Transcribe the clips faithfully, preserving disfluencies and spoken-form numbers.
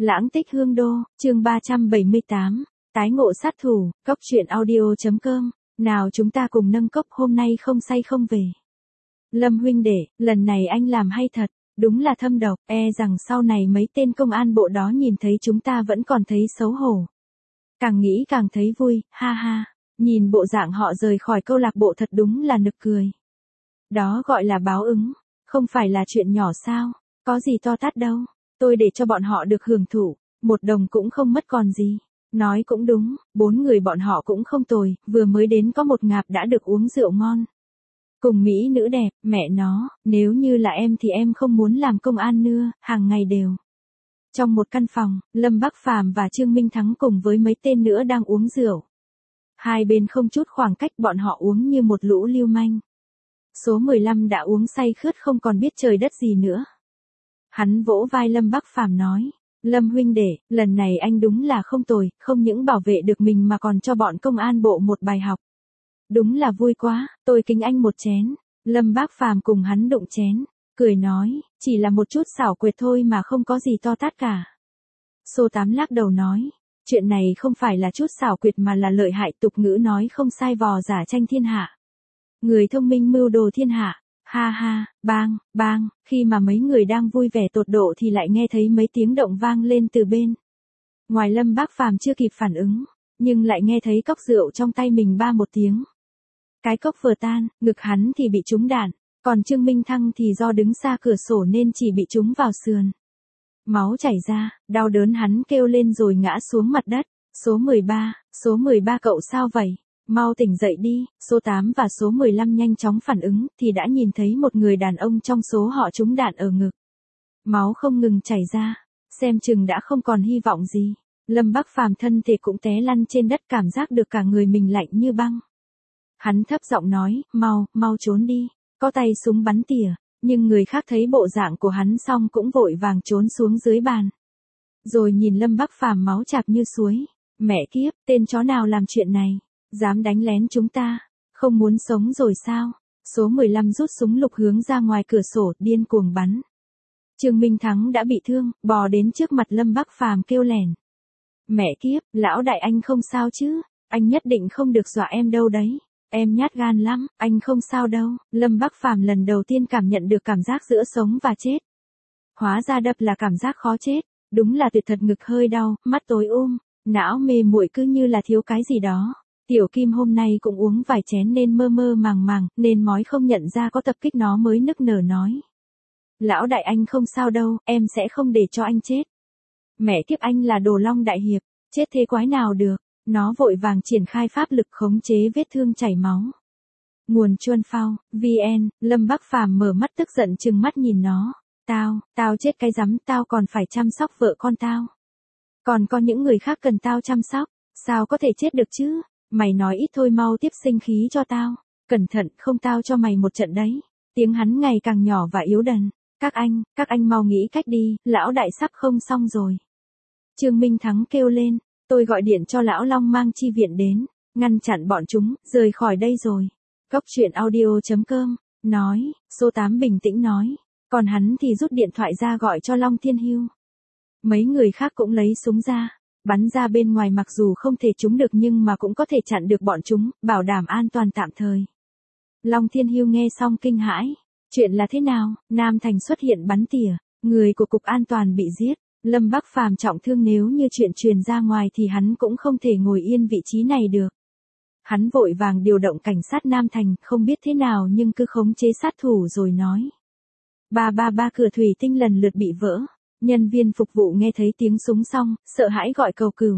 Lãng tích hương đô, chương ba trăm bảy mươi tám, tái ngộ sát thủ, cốc truyện audio.com, nào chúng ta cùng nâng cốc hôm nay không say không về. Lâm huynh đệ, lần này anh làm hay thật, đúng là thâm độc, e rằng sau này mấy tên công an bộ đó nhìn thấy chúng ta vẫn còn thấy xấu hổ. Càng nghĩ càng thấy vui, ha ha, nhìn bộ dạng họ rời khỏi câu lạc bộ thật đúng là nực cười. Đó gọi là báo ứng, không phải là chuyện nhỏ sao, có gì to tát đâu. Tôi để cho bọn họ được hưởng thụ, một đồng cũng không mất còn gì. Nói cũng đúng, bốn người bọn họ cũng không tồi, vừa mới đến có một ngạp đã được uống rượu ngon. Cùng mỹ nữ đẹp, mẹ nó, nếu như là em thì em không muốn làm công an nữa, hàng ngày đều. Trong một căn phòng, Lâm Bắc Phàm và Trương Minh Thắng cùng với mấy tên nữa đang uống rượu. Hai bên không chút khoảng cách, bọn họ uống như một lũ lưu manh. Số mười lăm đã uống say khướt không còn biết trời đất gì nữa. Hắn vỗ vai Lâm Bắc Phàm nói, Lâm huynh đệ, lần này anh đúng là không tồi, không những bảo vệ được mình mà còn cho bọn công an bộ một bài học. Đúng là vui quá, tôi kính anh một chén. Lâm Bắc Phàm cùng hắn đụng chén, cười nói, chỉ là một chút xảo quyệt thôi mà không có gì to tát cả. Số tám lắc đầu nói, chuyện này không phải là chút xảo quyệt mà là lợi hại, tục ngữ nói không sai vò giả tranh thiên hạ. Người thông minh mưu đồ thiên hạ. Ha ha, bang, bang, khi mà mấy người đang vui vẻ tột độ thì lại nghe thấy mấy tiếng động vang lên từ bên. Ngoài Lâm Bắc Phàm chưa kịp phản ứng, nhưng lại nghe thấy cốc rượu trong tay mình ba một tiếng. Cái cốc vừa tan, ngực hắn thì bị trúng đạn, còn Trương Minh Thăng thì do đứng xa cửa sổ nên chỉ bị trúng vào sườn. Máu chảy ra, đau đớn hắn kêu lên rồi ngã xuống mặt đất. Số mười ba, số mười ba cậu sao vậy? Mau tỉnh dậy đi, số tám và số mười lăm nhanh chóng phản ứng, thì đã nhìn thấy một người đàn ông trong số họ trúng đạn ở ngực. Máu không ngừng chảy ra, xem chừng đã không còn hy vọng gì. Lâm Bắc Phàm thân thể cũng té lăn trên đất, cảm giác được cả người mình lạnh như băng. Hắn thấp giọng nói, mau, mau trốn đi, có tay súng bắn tỉa, nhưng người khác thấy bộ dạng của hắn xong cũng vội vàng trốn xuống dưới bàn. Rồi nhìn Lâm Bắc Phàm máu chảy như suối, mẹ kiếp, tên chó nào làm chuyện này? Dám đánh lén chúng ta, không muốn sống rồi sao? Số mười lăm rút súng lục hướng ra ngoài cửa sổ, điên cuồng bắn. Trương Minh Thắng đã bị thương, bò đến trước mặt Lâm Bắc Phàm kêu lẻn. Mẹ kiếp, lão đại anh không sao chứ? Anh nhất định không được dọa em đâu đấy. Em nhát gan lắm, anh không sao đâu. Lâm Bắc Phàm lần đầu tiên cảm nhận được cảm giác giữa sống và chết. Hóa ra đập là cảm giác khó chết, đúng là tuyệt thật, ngực hơi đau, mắt tối um, não mê muội cứ như là thiếu cái gì đó. Tiểu Kim hôm nay cũng uống vài chén nên mơ mơ màng màng, nên mói không nhận ra có tập kích, nó mới nức nở nói. Lão đại anh không sao đâu, em sẽ không để cho anh chết. Mẹ kiếp, anh là Đồ Long đại hiệp, chết thế quái nào được. Nó vội vàng triển khai pháp lực khống chế vết thương chảy máu. Nguồn Chuân Phao, vn, Lâm Bắc Phàm mở mắt tức giận trừng mắt nhìn nó. Tao, tao chết cái rắm, tao còn phải chăm sóc vợ con tao. Còn có những người khác cần tao chăm sóc, sao có thể chết được chứ? Mày nói ít thôi, mau tiếp sinh khí cho tao. Cẩn thận, không tao cho mày một trận đấy. Tiếng hắn ngày càng nhỏ và yếu dần. Các anh, các anh mau nghĩ cách đi, lão đại sắp không xong rồi. Trương Minh Thắng kêu lên, tôi gọi điện cho lão Long mang chi viện đến, ngăn chặn bọn chúng, rời khỏi đây rồi. Cốc truyện audio.com, nói, số tám bình tĩnh nói, còn hắn thì rút điện thoại ra gọi cho Long Thiên Hưu. Mấy người khác cũng lấy súng ra. Bắn ra bên ngoài, mặc dù không thể trúng được nhưng mà cũng có thể chặn được bọn chúng, bảo đảm an toàn tạm thời. Long Thiên Hưu nghe xong kinh hãi. Chuyện là thế nào? Nam Thành xuất hiện bắn tỉa, người của cục an toàn bị giết, Lâm Bắc Phàm trọng thương, nếu như chuyện truyền ra ngoài thì hắn cũng không thể ngồi yên vị trí này được. Hắn vội vàng điều động cảnh sát Nam Thành, không biết thế nào nhưng cứ khống chế sát thủ rồi nói. Ba ba ba, cửa thủy tinh lần lượt bị vỡ. Nhân viên phục vụ nghe thấy tiếng súng xong, sợ hãi gọi cầu cửu.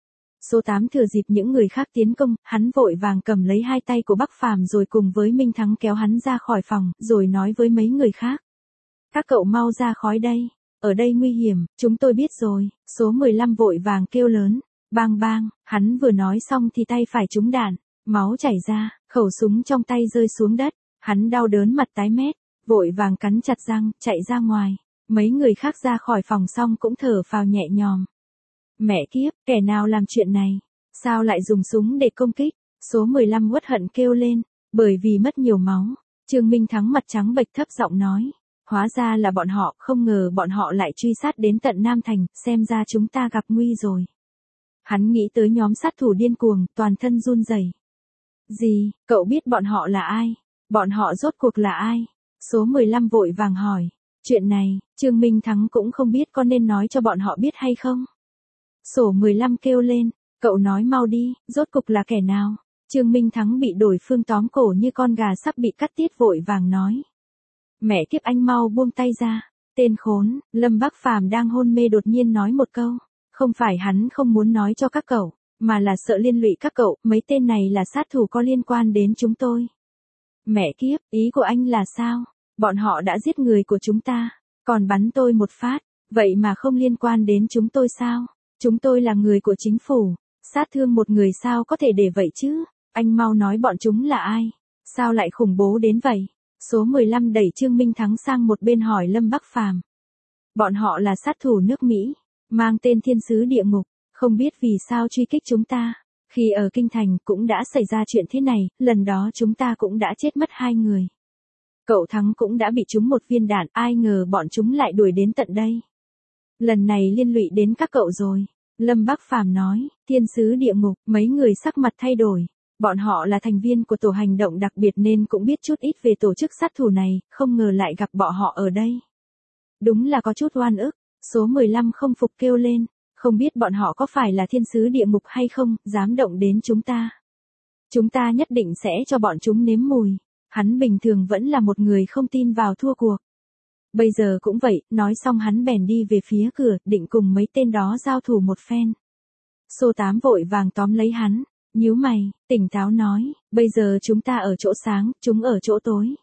Số tám thừa dịp những người khác tiến công, hắn vội vàng cầm lấy hai tay của Bắc Phàm rồi cùng với Minh Thắng kéo hắn ra khỏi phòng, rồi nói với mấy người khác. Các cậu mau ra khỏi đây, ở đây nguy hiểm, chúng tôi biết rồi. Số mười lăm vội vàng kêu lớn, bang bang, hắn vừa nói xong thì tay phải trúng đạn, máu chảy ra, khẩu súng trong tay rơi xuống đất, hắn đau đớn mặt tái mét, vội vàng cắn chặt răng, chạy ra ngoài. Mấy người khác ra khỏi phòng xong cũng thở phào nhẹ nhõm. Mẹ kiếp, kẻ nào làm chuyện này? Sao lại dùng súng để công kích? Số mười lăm uất hận kêu lên, bởi vì mất nhiều máu. Trương Minh Thắng mặt trắng bệch thấp giọng nói, Hóa ra là bọn họ, không ngờ bọn họ lại truy sát đến tận Nam Thành, xem ra chúng ta gặp nguy rồi. Hắn nghĩ tới nhóm sát thủ điên cuồng, toàn thân run rẩy. Gì, cậu biết bọn họ là ai? Bọn họ rốt cuộc là ai? Số mười lăm vội vàng hỏi. Chuyện này, Trương Minh Thắng cũng không biết có nên nói cho bọn họ biết hay không? Sổ mười lăm kêu lên, cậu nói mau đi, rốt cục là kẻ nào? Trương Minh Thắng bị đối phương tóm cổ như con gà sắp bị cắt tiết vội vàng nói. Mẹ kiếp anh mau buông tay ra. Tên khốn, Lâm Bắc Phàm đang hôn mê đột nhiên nói một câu. Không phải hắn không muốn nói cho các cậu, mà là sợ liên lụy các cậu, mấy tên này là sát thủ có liên quan đến chúng tôi. Mẹ kiếp, ý của anh là sao? Bọn họ đã giết người của chúng ta, còn bắn tôi một phát, vậy mà không liên quan đến chúng tôi sao? Chúng tôi là người của chính phủ, sát thương một người sao có thể để vậy chứ? Anh mau nói bọn chúng là ai? Sao lại khủng bố đến vậy? Số mười lăm đẩy Trương Minh Thắng sang một bên hỏi Lâm Bắc Phàm. Bọn họ là sát thủ nước Mỹ, mang tên thiên sứ địa ngục, không biết vì sao truy kích chúng ta. Khi ở Kinh Thành cũng đã xảy ra chuyện thế này, lần đó chúng ta cũng đã chết mất hai người. Cậu Thắng cũng đã bị trúng một viên đạn, ai ngờ bọn chúng lại đuổi đến tận đây. Lần này liên lụy đến các cậu rồi. Lâm Bắc Phàm nói, thiên sứ địa ngục, mấy người sắc mặt thay đổi. Bọn họ là thành viên của tổ hành động đặc biệt nên cũng biết chút ít về tổ chức sát thủ này, không ngờ lại gặp bọn họ ở đây. Đúng là có chút oan ức, số mười lăm không phục kêu lên, không biết bọn họ có phải là thiên sứ địa ngục hay không, dám động đến chúng ta. Chúng ta nhất định sẽ cho bọn chúng nếm mùi. Hắn bình thường vẫn là một người không tin vào thua cuộc. Bây giờ cũng vậy, nói xong hắn bèn đi về phía cửa, định cùng mấy tên đó giao thủ một phen. Số tám vội vàng tóm lấy hắn, nhíu mày, tỉnh táo nói, bây giờ chúng ta ở chỗ sáng, chúng ở chỗ tối.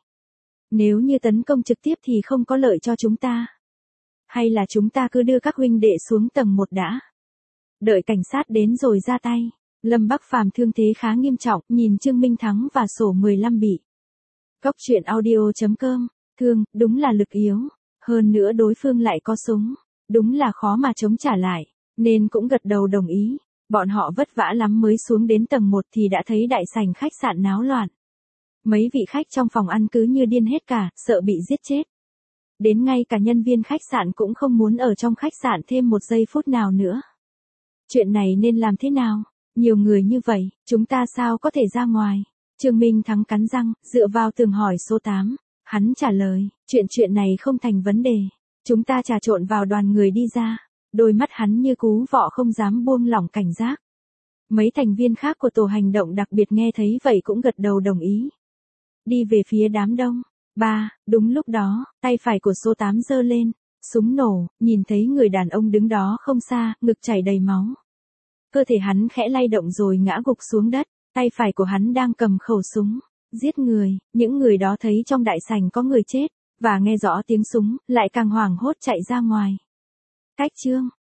Nếu như tấn công trực tiếp thì không có lợi cho chúng ta. Hay là chúng ta cứ đưa các huynh đệ xuống tầng một đã. Đợi cảnh sát đến rồi ra tay. Lâm Bắc Phàm thương thế khá nghiêm trọng, nhìn Trương Minh Thắng và sổ mười lăm bị. Cóc truyện audio chấm com, thương, đúng là lực yếu. Hơn nữa đối phương lại có súng. Đúng là khó mà chống trả lại. Nên cũng gật đầu đồng ý. Bọn họ vất vả lắm mới xuống đến tầng một thì đã thấy đại sảnh khách sạn náo loạn. Mấy vị khách trong phòng ăn cứ như điên hết cả, sợ bị giết chết. Đến ngay cả nhân viên khách sạn cũng không muốn ở trong khách sạn thêm một giây phút nào nữa. Chuyện này nên làm thế nào? Nhiều người như vậy, chúng ta sao có thể ra ngoài? Trương Minh Thắng cắn răng, dựa vào tường hỏi số tám. Hắn trả lời, chuyện chuyện này không thành vấn đề. Chúng ta trà trộn vào đoàn người đi ra. Đôi mắt hắn như cú vọ không dám buông lỏng cảnh giác. Mấy thành viên khác của tổ hành động đặc biệt nghe thấy vậy cũng gật đầu đồng ý. Đi về phía đám đông. Ba, đúng lúc đó, tay phải của số tám giơ lên, súng nổ, nhìn thấy người đàn ông đứng đó không xa, ngực chảy đầy máu. Cơ thể hắn khẽ lay động rồi ngã gục xuống đất, tay phải của hắn đang cầm khẩu súng, giết người, những người đó thấy trong đại sảnh có người chết, và nghe rõ tiếng súng, lại càng hoảng hốt chạy ra ngoài. Cách chương